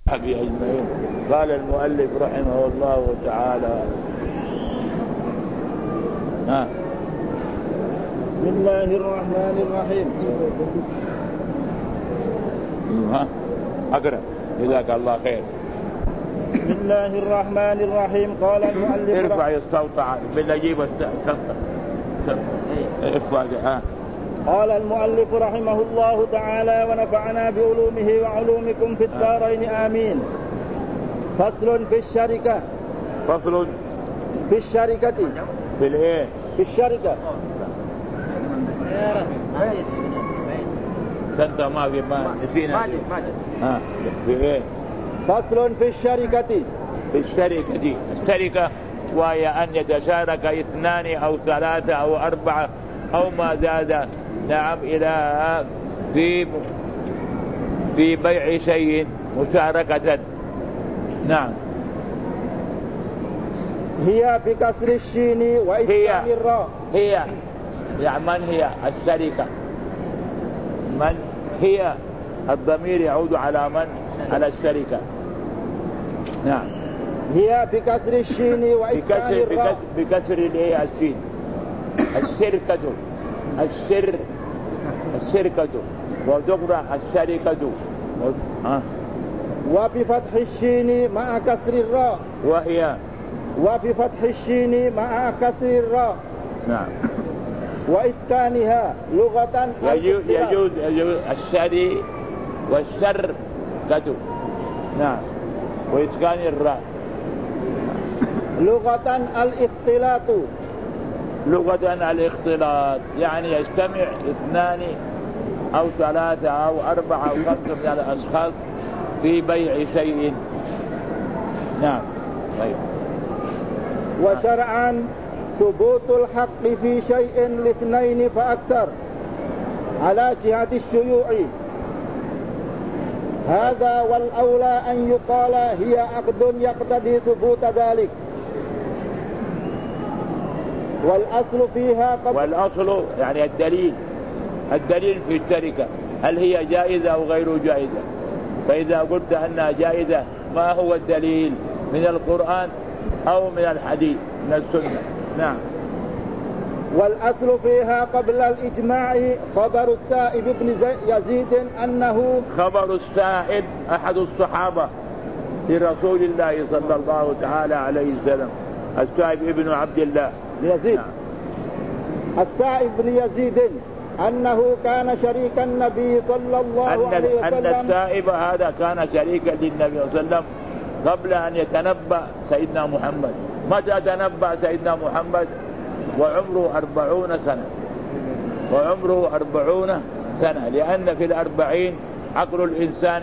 أجمعين. قال المؤلف رحمه الله تعالى: بسم الله الرحمن الرحيم. أقرأ جزاك الله خير. بسم الله الرحمن الرحيم. قال المؤلف ارفع الصوت بالأجيب قال المؤلف رحمه الله تعالى: ونفعنا بعلومه وعلومكم في الدارين آمين. فصل في الشركة. فصل في الشركة. في الايه؟ في الشركة. انت ما في ما نسينا في ايه؟ فصل في الشركة. في الشركة وهي أن يتشارك 2 أو 3 أو 4 أو ما زاد، نعم، إلى في بيع شيء مشاركة. نعم. هي بكسر الشين وإسكان الراء. هي يعني من هي الشركة؟ من هي؟ الضمير يعود على من؟ على الشركة. نعم. هي بكسر الشين وإسكان الراء. بكسر الايه؟ الشين. الشركة وتقرأ الشركة. وبفتح الشين مع كسر الراء. وهي وبفتح الشين مع كسر الراء. نعم. وإسكانها لغة يجوز الشري والشركة. نعم. وإسكان الراء. لغة الاختلاط. لغة الاختلاط يعني يجتمع 2 أو 3 أو 4 أو 5 من الأشخاص في بيع شيء. نعم. طيب. وشرعا ثبوت الحق في شيء ل2 فأكثر على جهة الشيوع. هذا والأولى أن يقال هي عقد يقتضي ثبوت ذلك. والأصل فيها والأصل يعني الدليل في الشركة هل هي جائزة أو غير جائزة. فإذا قلت أنها جائزة ما هو الدليل؟ من القرآن أو من الحديث من السنة. نعم. والأصل فيها قبل الإجماع خبر السائب بن يزيد أنه خبر السائب أحد الصحابة لرسول الله صلى الله تعالى عليه وسلم، السائب ابن عبد الله يزيد. نعم. السائب بن يزيد أنه كان شريك النبي صلى الله عليه وسلم. أن السائب هذا كان شريكا للنبي صلى الله عليه وسلم قبل أن يتنبأ سيدنا محمد. متى تنبأ سيدنا محمد؟ وعمره 40 سنة. وعمره 40 سنة، لأن في 40 عقل الإنسان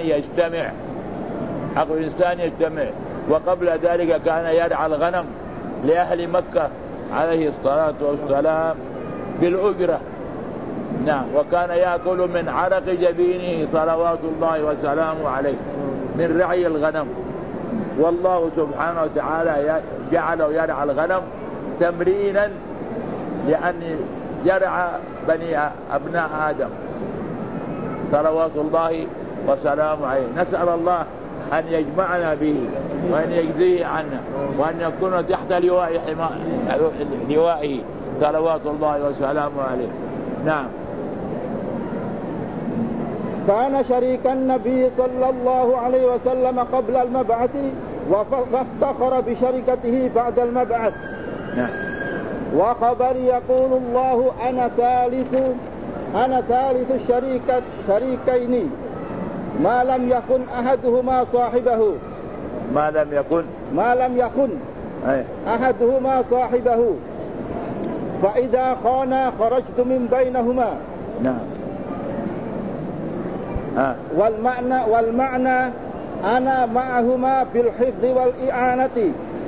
يجتمع. وقبل ذلك كان يرعى الغنم لأهل مكة عليه الصلاة والسلام بالأجرة. نعم. وكان يأكل من عرق جبينه صلوات الله وسلامه عليه من رعي الغنم. والله سبحانه وتعالى جعله يرعى الغنم تمرينا لأن يرعى أبناء آدم صلوات الله وسلامه عليه. نسأل الله أن يجمعنا به وأن يجزيه عنا وأن يكون تحت لوائه صلوات الله وسلامه عليه. نعم. كان شريك النبي صلى الله عليه وسلم قبل المبعث وافتخر بشركته بعد المبعث. نعم. وخبر يقول الله أنا ثالث شريكين ما لم يخن أحدهما صاحبه. ما لم يخن أحدهما صاحبه، فإذا خانا خرجت من بينهما. نعم. والمعنى أنا معهما في الحفظ والإعانة.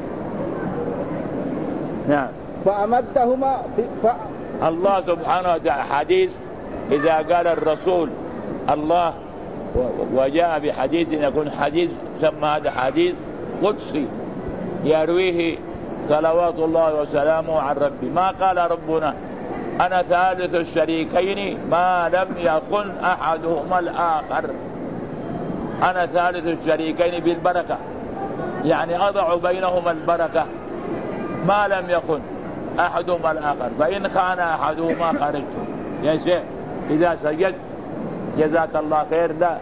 نعم. فأمدهما الله سبحانه وتعالى حديث إذا قال الرسول الله وجاء بحديث يكون حديث سمى هذا حديث قدسي يرويه صلوات الله وسلامه عن ربي. ما قال ربنا أنا ثالث الشريكين ما لم يكن أحدهما الآخر. أنا ثالث الشريكين بالبركة، يعني أضع بينهما البركة ما لم يخن أحدهما الآخر، فإن خان أحدهما خرجت. يا شيخ إذا سجد جزاك الله خير، لا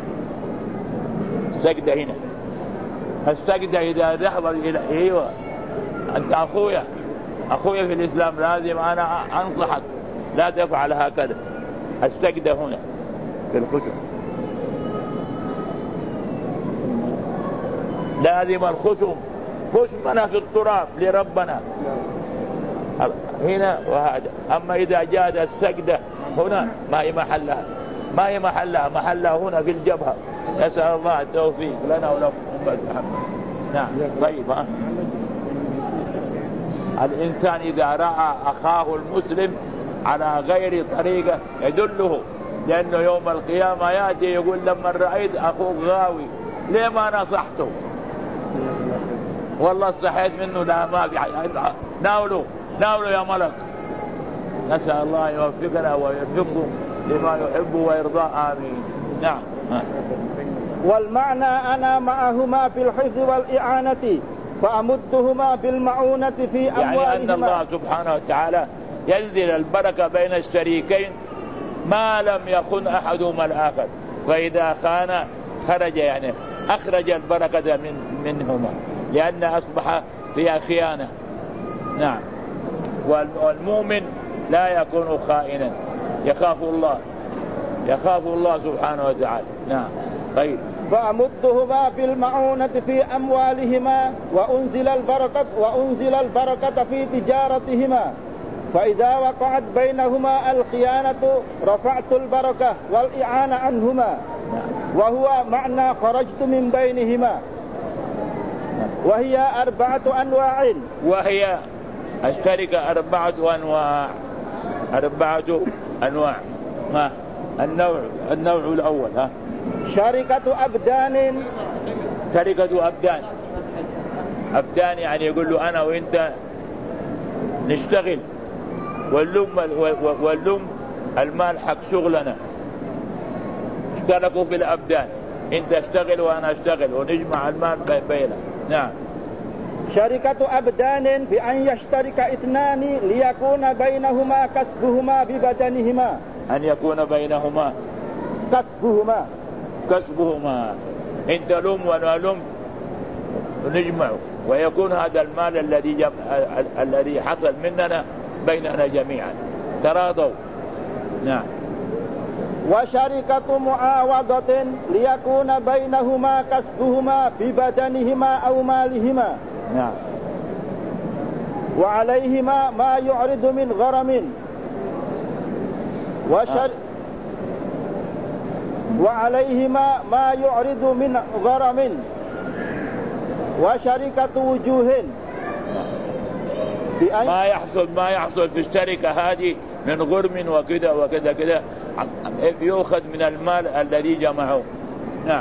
السجدة هنا، السجدة إذا ذهب إلى أيوة أنت أخويا في الإسلام، لازم أنا أنصحك لا تفعل هكذا. السجدة هنا في الخشوع، لازم الخشوع خشمنا في التراب لربنا هنا وهذا. أما إذا جاءت السجدة هنا ما هي محلها، محلها هنا في الجبهة. نسأل الله التوفيق لنا ولكم أمة محمد. نعم. طيب الإنسان إذا رأى أخاه المسلم على غير طريقة يدله، لأنه يوم القيامة يأتي يقول لما رأيت أخوك غاوي ليه ما نصحته؟ والله استحيت منه، لا ما في ناوله يا ملك. نسأل الله يوفقنا ويوفقكم لما يحب ويرضى. آمين. نعم. والمعنى أنا معهما في الحفظ والإعانة فأمدهما بالمعونة في أموالهما. يعني أن الله سبحانه وتعالى ينزل البركة بين الشريكين ما لم يخن أحدهما الآخر، فإذا خان خرج، يعني أخرج البركة منهما، لأن أصبح فيها خيانة. نعم. والمؤمن لا يكون خائنا، يخاف الله سبحانه وتعالى. نعم. طيب. فأمدهما بالمعونة في أموالهما وأنزل البركة في تجارتهما، فإذا وقعت بينهما الخيانة رفعت البركة والإعانة عنهما، وهو معنى خرجت من بينهما. وهي 4 أنواع. وهي الشركة 4 أنواع. ما النوع الأول؟ شركة أبدان. أبدان يعني يقول له أنا وإنت نشتغل واللم المال حق شغلنا، اشتركوا في الأبدان، انت اشتغل وانا اشتغل ونجمع المال بيننا. نعم. شركة أبدان بأن يشترك 2 ليكون بينهما كسبهما ببدنهما. أن يكون بينهما كسبهما، انت لم وانا لم ونجمع، ويكون هذا المال الذي حصل مننا بيننا جميعا، تراضوا. نعم. وشركة معاوضة ليكون بينهما كسبهما ببدنهما أو مالهما. نعم. وعليهما ما يعرض من غرم. وعليهما ما يعرض من غرم. وشركة وجوه ما يحصل في الشركة هذه من غرم وكذا وكذا كذا يؤخذ من المال الذي جمعه. نعم.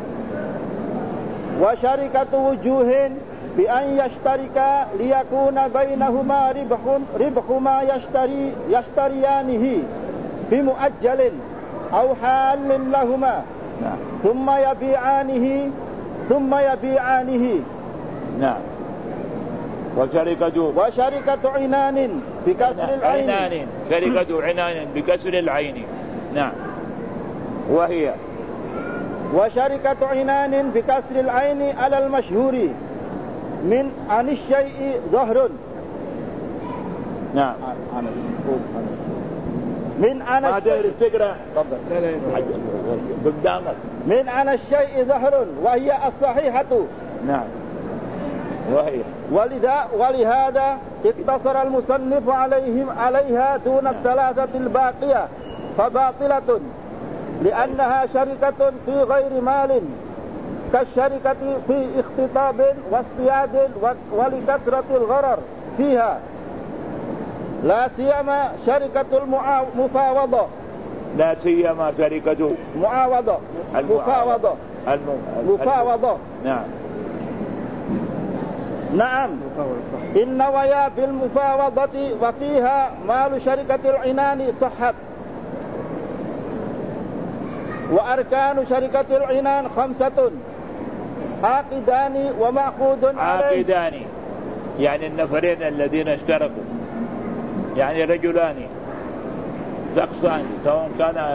وشركة وجوه بأن يشتركا ليكون بينهما ربح ما يشتريانه بمؤجل أو حال لهما. نعم. ثم يبيعانه. نعم. وشركة عنان بكسر العين. شركة عنان بكسر العين. نعم. وشركة عنان بكسر العين على المشهور من عن الشيء ظهر. نعم. من عن من عن الشيء ظهر وهي الصحيحة. نعم. ولهذا اقتصر المصنف عليها دون 3 الباقية فباطلة، لأنها شركة في غير مال كالشركة في اختطاب واصطياد ولكثرة الغرر فيها، لا سيما شركة المفاوضة. مفاوضة. نعم. إن ويا بالمفاوضة وفيها مال شركة العنان صحت. وأركان شركة العنان 5: عاقدان ومعقود عليه. عاقدان يعني النفرين الذين اشتركوا، يعني رجلان شخصان، سواء كان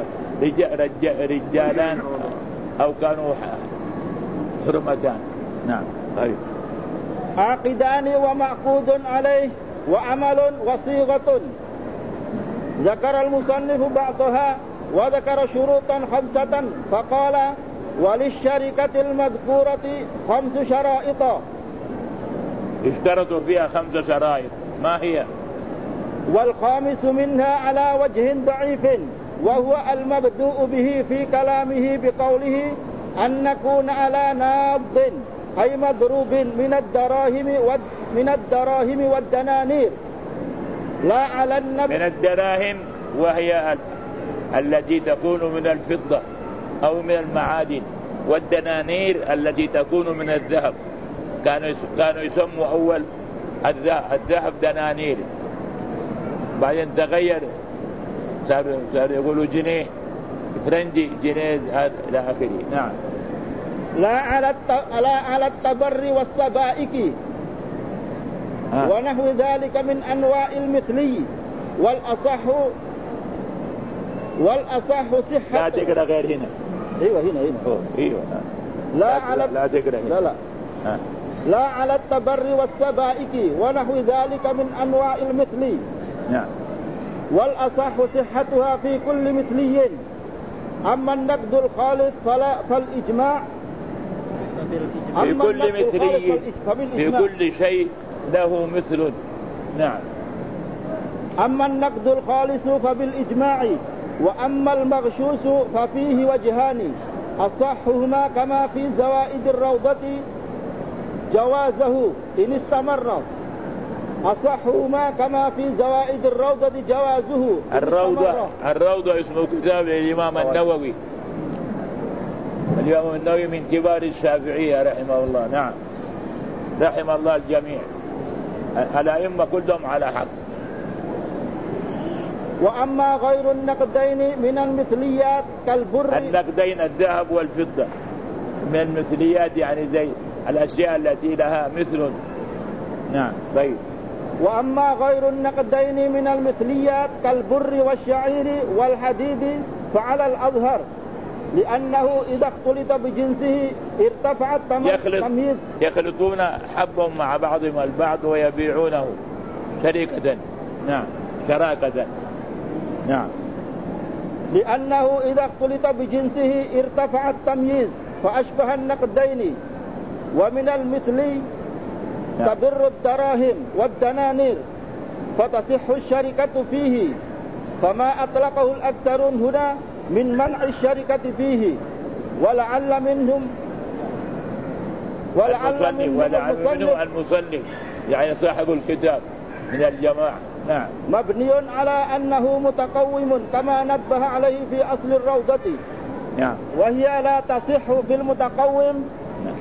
رجالان أو كانوا حرمتان. نعم. طيب. عاقدان ومعقود عليه وعمل وصيغة. ذكر المصنف بعضها وذكر شروطا 5 فقال: وللشركة المذكورة 5 شرائط. اشترطوا فيها 5 شرائط، ما هي؟ والخامس منها على وجه ضعيف، وهو المبدوء به في كلامه بقوله أن نكون على ناض أي مضروب من الدراهم والدنانير لا على النبي. من الدراهم وهي التي تكون من الفضة أو من المعادن، والدنانير التي تكون من الذهب. كانوا يسموا أول الذهب دنانير، بعدين تغير صار يقولوا جنيه فرنجي، جنيه إلى آخره. نعم. لا على التبر والسبائك ونحو ذلك من أنواع المثلي. والأصح صحة. لا تقرأ غير هنا. ايوه هنا ايوه. لا تقرأ هنا. لا على التبر والسبائك ونحو ذلك من أنواع المثلي. نعم. والأصح صحتها في كل مثلي. أما النقد الخالص فالإجماع في كل مثلي، في كل شيء له مثل. نعم. أما النقد الخالص فبالإجماع، وأما المغشوش ففيه وجهان: أصحهما كما في زوائد الروضة جوازه إن استمر. أصحهما كما في زوائد الروضة جوازه. الروضة اسمه كتاب الإمام النووي. الإمام النووي من كبار الشافعية رحمه الله. نعم. رحم الله الجميع، الأئمة كلهم على حق. وأما غير النقدين من المثليات كالبر. النقدين الذهب والفضة من المثليات، يعني زي الأشياء التي لها مثل. نعم. طيب. وأما غير النقدين من المثليات كالبر والشعير والحديد فعلى الأظهر، لأنه إذا اختلط بجنسه ارتفع التمييز. يخلطون حبهم مع بعضهم البعض ويبيعونه شركة. نعم. شراكة. نعم. لأنه إذا اختلط بجنسه ارتفع التمييز فأشبه النقدين. ومن المثلي تبر الدراهم والدنانير فتصح الشركة فيه، فما أطلقه الأكثرون هنا من منع الشركة فيه. ولعل منهم المصنف يعني صاحب الكتاب من الجماعة. نعم. مبني على أنه متقوم كما نبه عليه في أصل الروضة. نعم. وهي لا تصح في المتقوم. نعم.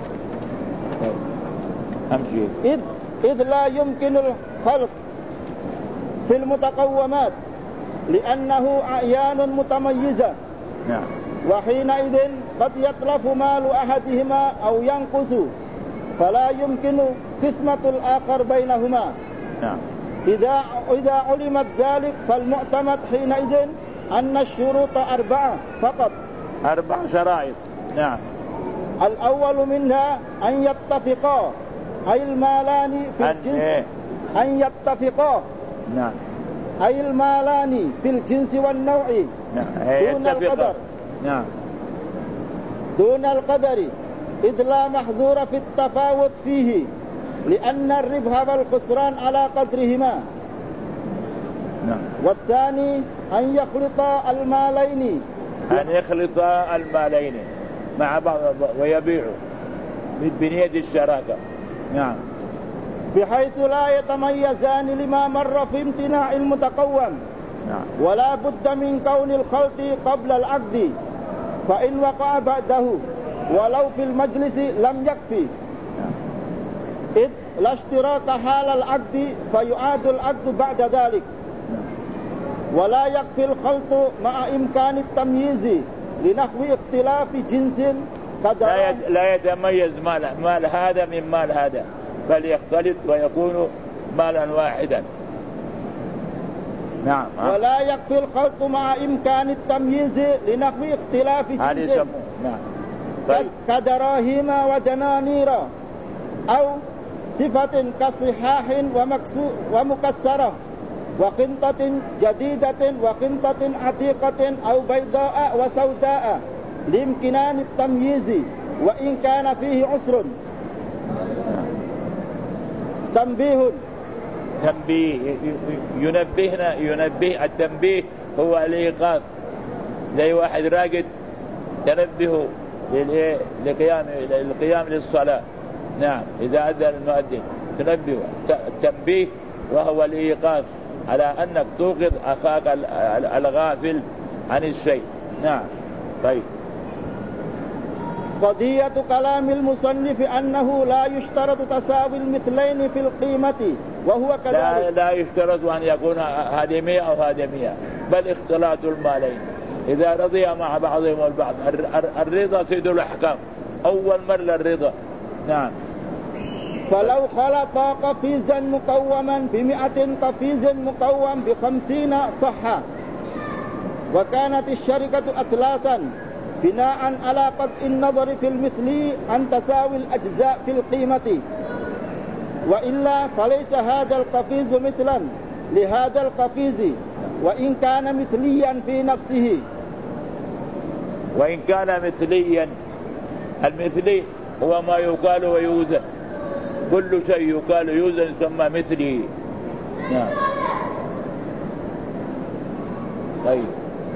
إذ لا يمكن الخلط في المتقومات لأنه أعيان متميزة. نعم. وحينئذ قد يتلف مال أحدهما أو ينقص، فلا يمكن قسمة الآخر بينهما. نعم. إذا علمت ذلك فالمعتمد حينئذ أن الشروط 4 فقط. 4 شرائط. نعم. الأول منها أن يتفقا، أي المالان في الجنس. أن يتفقا. نعم. أي المالان في الجنس والنوع. نعم. دون القدر. نعم. دون القدر، إذ لا محذور في التفاوت فيه، لأن الربح والخسران على قدرهما. نعم. والثاني أن يخلط المالين. أن يخلط المالين مع بعض ويبيعوا بنية الشراكة. نعم. بحيث لا يتميزان لما مر في امتناع المتقوم. نعم. ولا بد من كون الخلط قبل العقد، فإن وقع بعده ولو في المجلس لم يكفي. إذ لا اشتراك حال العقد فيعاد العقد بعد ذلك. ولا يكفي الخلط مع إمكان التمييز، لنحو اختلاف جنس لا يتميز مال هذا من مال هذا، بل يختلط ويكون مالا واحدا. نعم. ولا يكفي الخلط مع إمكان التمييز لنحو اختلاف جنس. نعم. طيب. كدراهم ودنانير، أو صفة كصحاح ومكسرة، وخنطة جديدة وخنطة عتيقة، أو بيضاء وسوداء، لامكنان التمييز وإن كان فيه عسر. تنبيه ينبه. التنبيه هو الإيقاظ، زي واحد راقد تنبه للقيام للصلاة. نعم، إذا أذن المؤذن تنبه. التنبيه وهو الإيقاظ على أنك توقظ أخاك الغافل عن الشيء. نعم. طيب. قضية كلام المصنف أنه لا يشترط تساوي المثلين في القيمة، وهو كذلك. لا يشترط أن يكون هذه 100 أو هذه 100، بل اختلاط المالين إذا رضي مع بعضهم البعض. الرضا سيد الأحكام، أول مرة الرضا. نعم. فلو خلط قفيزا مقوما ب100 قفيز مقوم ب50 صح، وكانت الشركة أثلاثا، بناء على قطع النظر في المثل عن تساوي الأجزاء في القيمة، وإلا فليس هذا القفيز مثلا لهذا القفيز وإن كان مثليا في نفسه. وإن كان مثليا، المثلي هو ما يقال ويوزن، كل شيء يقال يوزن يسمى مثلي. نعم. طيب.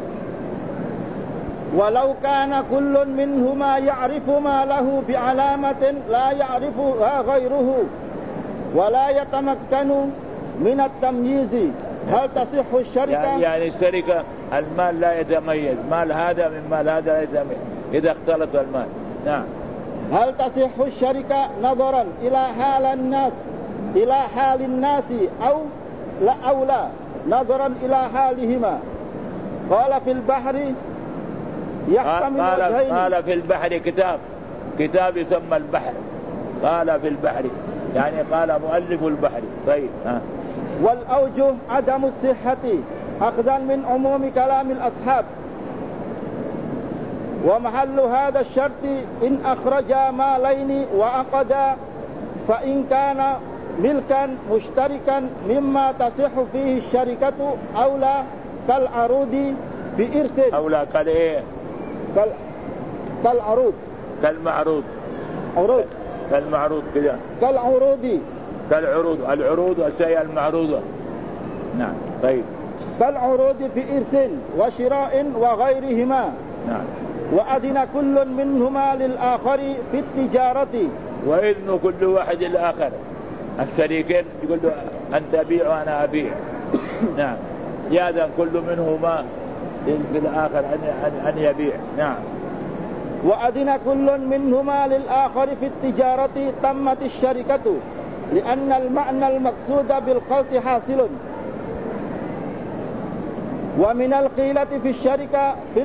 ولو كان كل منهما يعرف ما له بعلامة لا يعرفها غيره ولا يتمكن من التمييز، هل تصح الشركة؟ يعني الشركة المال لا يتميز، مال هذا من مال هذا لا يتميز إذا اختلط المال. نعم. هل تصح الشركة نظرا إلى حال الناس أو لا نظرا إلى حالهما؟ قال في البحر يحتمل وجهين. قال في البحر كتاب يسمى البحر. قال في البحر يعني قال مؤلف البحر. طيب. والأوجه عدم الصحة أخذا من عموم كلام الأصحاب، ومحل هذا الشرط إن أخرجا مالين وعقدا، فإن كان ملكا مشتركا مما تصح فيه الشركة أولى كالعروض بإرث. أولى كالإيه؟ كالعروض. كالمعروض. عروض. كالمعروض كذا. كالعروض. العروض الشيء المعروضة. نعم. طيب. كالعروض بإرث وشراء وغيرهما. نعم. وأذن كل منهما للآخر في التجارة. وإذن كل واحد الآخر، الشريكين يقول له أنت أبيع وأنا أبيع. نعم. يأذن كل منهما في الآخر أن يبيع. نعم. وأذن كل منهما للآخر في التجارة تمت الشركة، لأن المعنى المقصود بالخلط حاصل. ومن الخيلة في الشركة في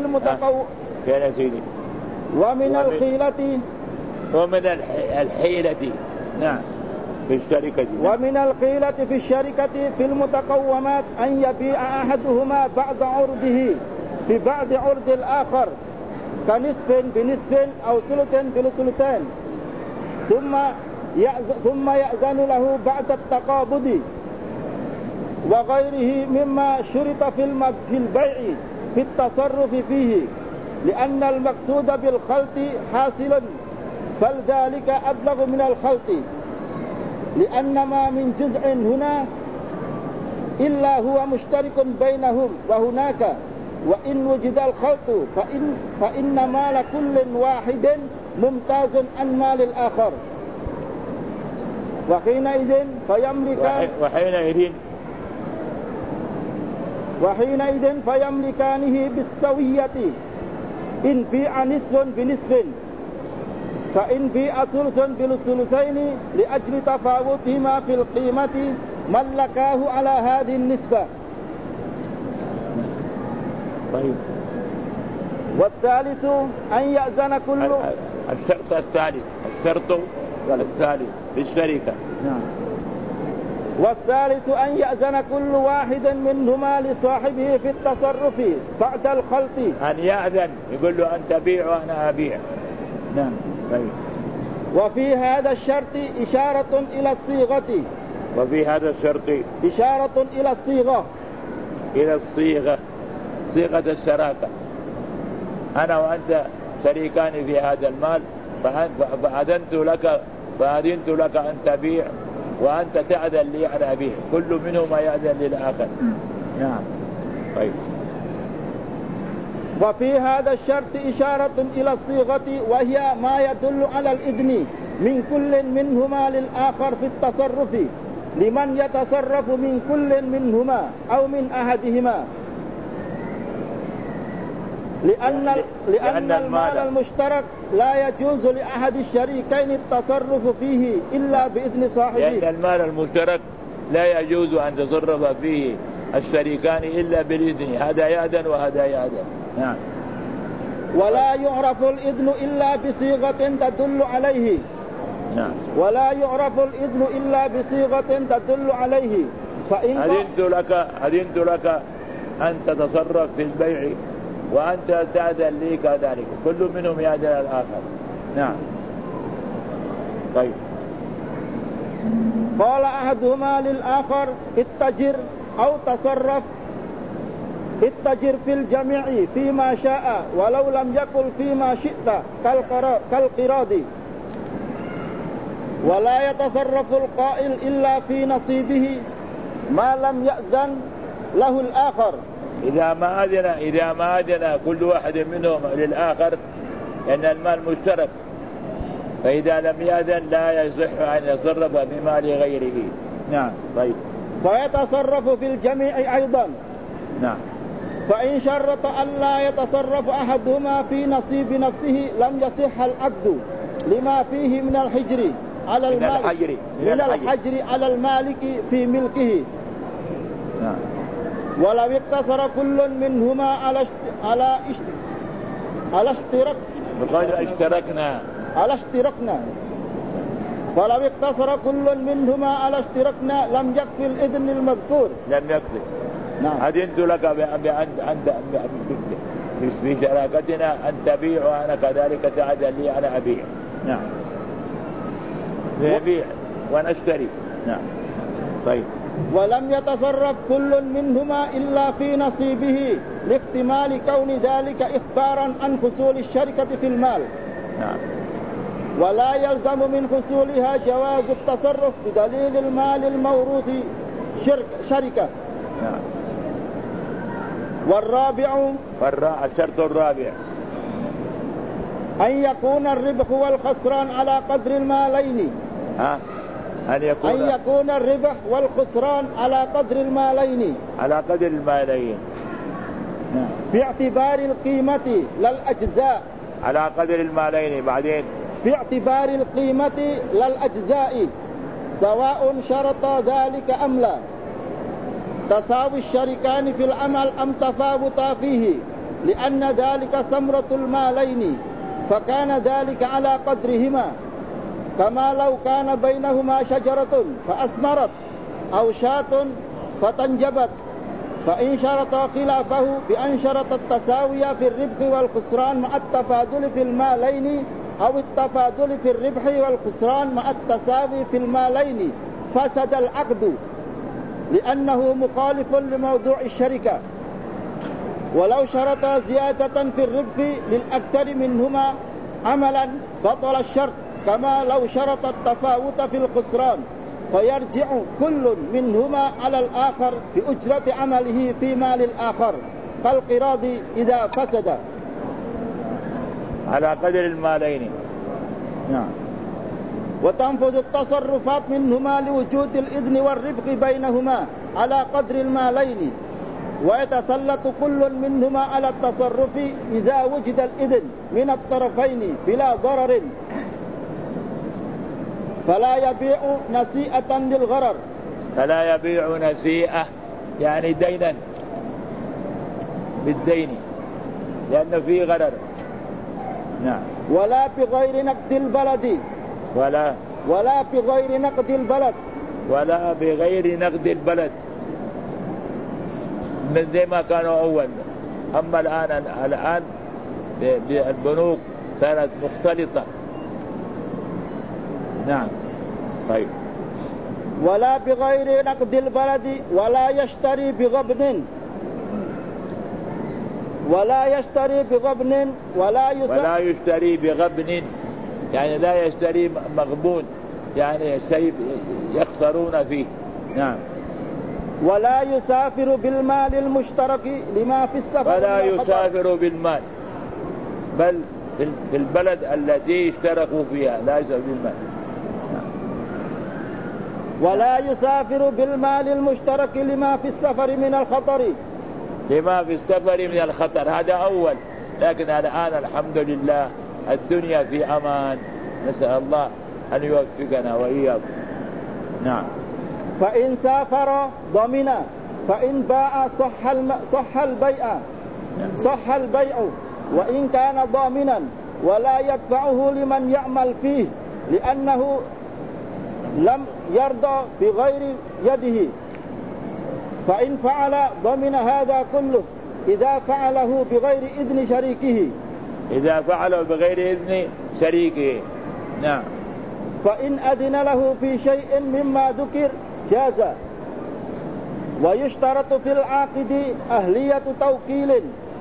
ومن الخيلة ومن الحيلة. نعم. في الشركة. ومن الخيلة في الشركة في المتقومات أن يبيع أحدهما بعض عرضه ببعض عرض الآخر، كنصف بنصف أو ثلث بثلثين، ثم يأذن له بعد التقابض وغيره مما شرط في البيع في التصرف فيه، لأن المقصود بالخلط حاصل، فلذلك أبلغ من الخلط، لأن ما من جزء هنا إلا هو مشترك بينهم وهناك، وإن وجد الخلط فإن مال كل واحد ممتاز عن مال الآخر، وحينئذ فيملكانه بالسوية، إن بيع نصف بنصف، فإن بيع ثلث بالثلثين لأجل تفاوتهما في القيمة ملكاه على هذه النسبة. طيب. والثالث أن يأذن كل الشرط الثالث بالشركة. نعم. والثالث أن يأذن كل واحد منهما لصاحبه في التصرف بعد الخلط. أن يأذن يقول له أنت بيع وأنا أبيع. نعم. طيب. وفي هذا الشرط إشارة إلى الصيغة. وفي هذا الشرط إشارة إلى الصيغة صيغة الشراكة. أنا وأنت شريكان في هذا المال، فأذنت لك أن تبيع وأنت تأذن لي أن أبيع، كل منهما يأذن للآخر. نعم. طيب. وفي هذا الشرط إشارة إلى الصيغة، وهي ما يدل على الإذن من كل منهما للآخر في التصرف لمن يتصرف من كل منهما أو من أحدهما، لأن المال المشترك لا يجوز لأحد الشريكين التصرف فيه إلا بإذن صاحبه. لأن المال المشترك لا يجوز أن تصرف فيه الشريكان إلا بالإذن، هذا يأذن وهذا يأذن. نعم. ولا يعرف الإذن إلا بصيغة تدل عليه. نعم. ولا يعرف الإذن إلا بصيغة تدل عليه. فإن أذنت لك أن تتصرف في البيع وأنت تأذن لي كذلك، كل منهم يأذن الآخر. نعم. طيب. قال أحدهما للآخر اتجر أو تصرف، اتجر في الجميع فيما شاء ولو لم يقل فيما شئت كالقراض. ولا يتصرف القائل إلا في نصيبه ما لم يأذن له الآخر. إذا ما أذن كل واحد منهم للآخر أن المال مشترك، فإذا لم يأذن لا يصح أن يتصرف بمال غيره. نعم. طيب. ويتصرف في الجميع أيضا. نعم. فإن شرط أن لا يتصرف أحدهما في نصيب نفسه لم يصح العقد لما فيه من الحجر على المالك الحجر على المالك في ملكه. نعم. ولو اقتصر كل منهما على اشتركنا ولو اقتصر كل منهما على اشتركنا لم يكفي الإذن المذكور. لم يكفي. نعم. أذنت لك في شراكتنا أن تبيع وأنا كذلك تأذن لي أنا أبيع. نعم. نبيع ونشتري. نعم. طيب. ولم يتصرف كل منهما إلا في نصيبه لاحتمال كون ذلك إخبارا عن حصول الشركة في المال. نعم. ولا يلزم من حصولها جواز التصرف بدليل المال الموروث شركة. نعم. الشرط الرابع أن يكون الربح والخسران على قدر المالين. أن يكون الربح والخسران على قدر المالين. نعم. باعتبار القيمة لا الأجزاء. على قدر المالين. بعدين باعتبار القيمة لا الأجزاء سواء شرط ذلك أم لا. تساوي الشريكان في العمل أم تفاوتا فيه، لأن ذلك ثمرة المالين فكان ذلك على قدرهما، كما لو كان بينهما شجرة فأثمرت أو شاة فتنجبت. فإن شرط خلافه بأن شرط التساوي في الربح والخسران مع التفاضل في المالين أو التفاضل في الربح والخسران مع التساوي في المالين فسد العقد، لأنه مخالف لموضوع الشركة. ولو شرط زيادة في الربح للأكثر منهما عملا بطل الشرط، كما لو شرط التفاوت في الخسران، فيرجع كل منهما على الآخر بأجرة عمله في مال الآخر كالقراض إذا فسد. على قدر المالين. نعم. وتنفذ التصرفات منهما لوجود الإذن والربح بينهما على قدر المالين، ويتسلط كل منهما على التصرف إذا وجد الإذن من الطرفين بلا ضرر، فلا يبيع نسيئة للغرر. فلا يبيع نسيئة يعني دينا بالدين، لأن فيه غرر. نعم. ولا بغير نقد البلد ولا بغير نقد البلد ولا بغير نقد البلد من زي ما كانوا أول. أما الآن البنوك كانت مختلطة. نعم. طيب. ولا بغير نقد البلد ولا يشتري بغبن ولا يشتري بغبن يعني لا يشتري مغبون، يعني شيء يخسرون فيه. نعم. ولا يسافر بالمال المشترك لما في السفر ولا يسافر بالمال، بل في البلد التي اشتركوا فيها لا يسافر بالمال. ولا يسافر بالمال المشترك لما في السفر من الخطر. هذا أول، لكن الآن الحمد لله الدنيا في أمان، نسأل الله أن يوفقنا وإياكم. نعم. فإن سافر ضمن، فإن باع صح البيع وإن كان ضامنا، ولا يدفعه لمن يعمل فيه لأنه لم يرضى بغير يده. فإن فعل ضمن هذا كله إذا فعله بغير إذن شريكه. نعم. فإن أذن له في شيء مما ذكر جاز. ويشترط في العاقد أهلية توكيل.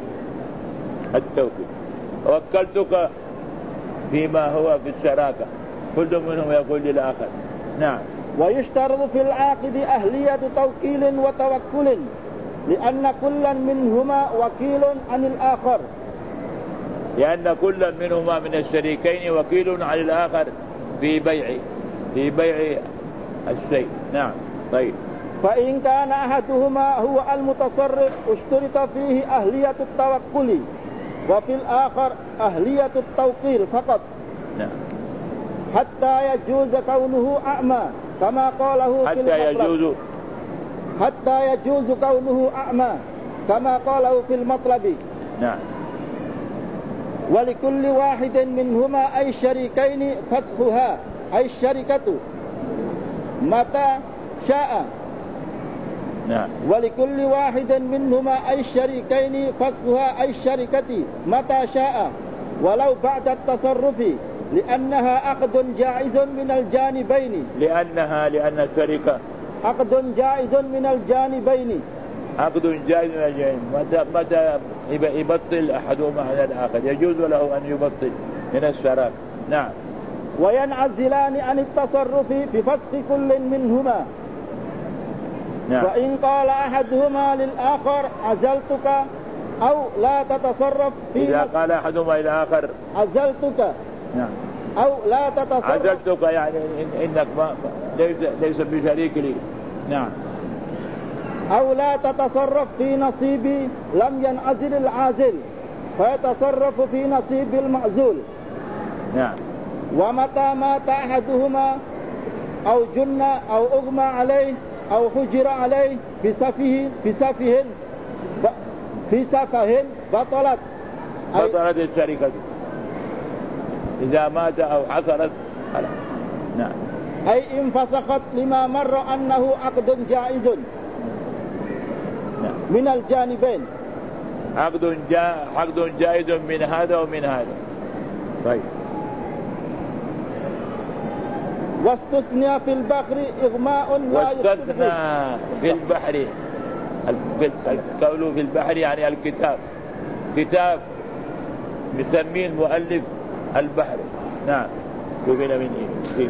وكلتك فيما هو في الشراكة، كل منهم يقول للآخر. نعم. ويشترط في العاقد أهلية توكيل وتوكل لأن كل منهما وكيل عن الآخر. لأن كل منهما من الشريكين وكيل عن الآخر في بيع الشيء. نعم. طيب. فإن كان أحدهما هو المتصرف اشترط فيه أهلية التوكل وفي الآخر أهلية التوكيل فقط. نعم. حتى يجوز كونه أعمى كما قاله في المطلب. حتى يجوز كونه أعمى كما قاله في المطلب. نعم. ولكل واحد منهما أي الشريكين فسخها أي الشركة متى شاء. نعم. ولكل واحد منهما أي الشريكين فسخها أي الشركة متى شاء ولو بعد التصرف لأنها عقد جائز من الجانبين. لأن الشركة عقد جائز من الجانبين. متى يبطل أحدهما على الآخر يجوز له أن يبطل من الشراكة. نعم. وينعزلان عن التصرف بفسخ كل منهما. نعم. فإن قال أحدهما للآخر عزلتك أو لا تتصرف في إذا قال أحدهما إلى آخر عزلتك. نعم. أو لا تتصرف. عزلتك يعني إنك ليس بشريك لي. نعم. أو لا تتصرف في نصيبي لم ينعزل العازل فيتصرف في نصيب المعزول. نعم. ومتى مات أحدهما أو جن أو أغمى عليه أو حجر عليه بسفه بطلت الشركة إذا مات أو حصلت. نعم. أي انفسخت لما مر أنه عقد جائز. نعم. من الجانبين. عقد جائز من هذا ومن هذا. طيب. واستثنى في البحر إغماء لا يسقط واستثنى في البحر. قوله في البحر يعني الكتاب، كتاب مسميه المؤلف البحر. نعم. شوفنا من إيه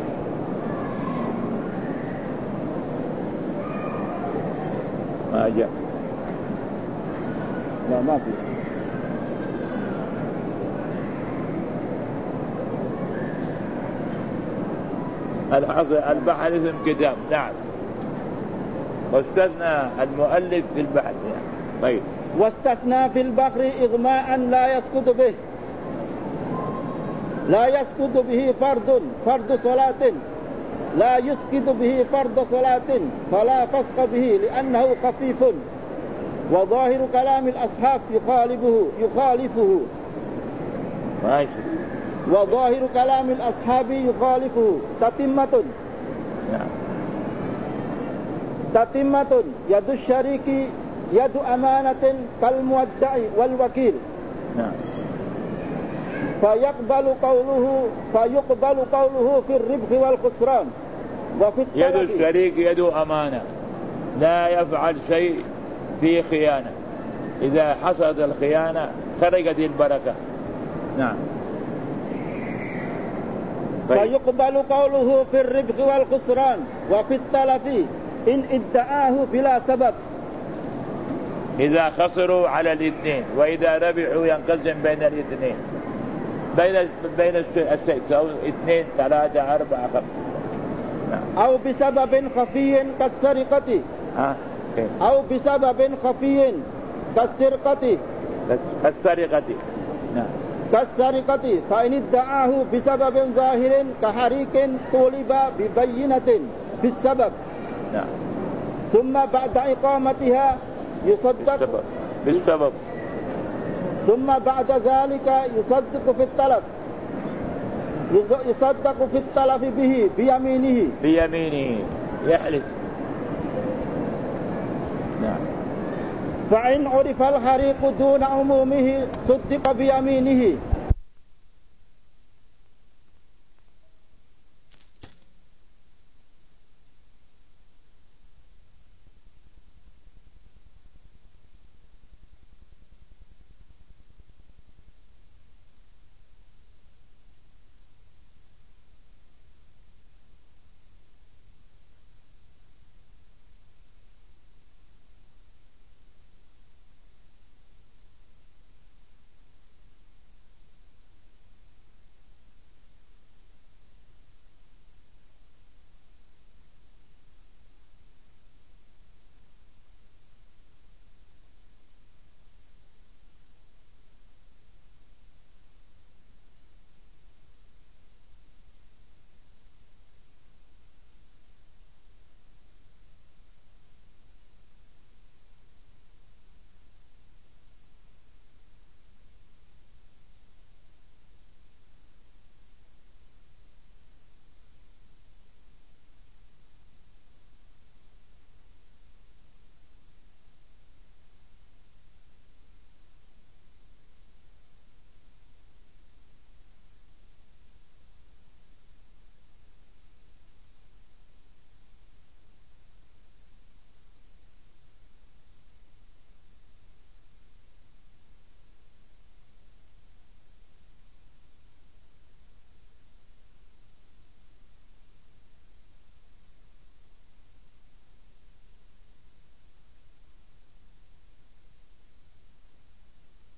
ما جاء. لا ما في. البحر اسم كتاب. نعم. واستثنى المؤلف في البحر يعني. طيب. واستثنى في البحر إغماء لا يسقط به فرض صلاة لا يسقط به فرض صلاة فلا فسق به لأنه خفيف وظاهر كلام الأصحاب يخالفه ماشي. وظاهر كلام الأصحاب يخالفه تتمة. نعم. تتمة يد الشريك يد أمانة كالمودع والوكيل. نعم. فيقبل قوله في الربح والخسران وفي الطلب. يد الشريك يد أمانة، لا يفعل شيء فيه خيانة، إذا حصلت الخيانة خرجت البركة. نعم. فيقبل قوله في الربح والخسران وفي التلف إن ادعاه بلا سبب، إذا خسروا على الاثنين، وإذا ربحوا ينقسم بين الاثنين، بين الشيء سواء 2 3 4 5. نعم. أو بسبب خفي كالسرقة. أو بسبب خفي كالسرقة. نعم. كالسرقة فإن ادعاه بسبب ظاهر كحريق طولب ببينة في السبب. نعم. ثم بعد إقامتها يصدق بالسبب. ثم بعد ذلك يصدق في التلف به بيمينه يحلف. نعم. فإن عرف الحريق دون عمومه صدق بيمينه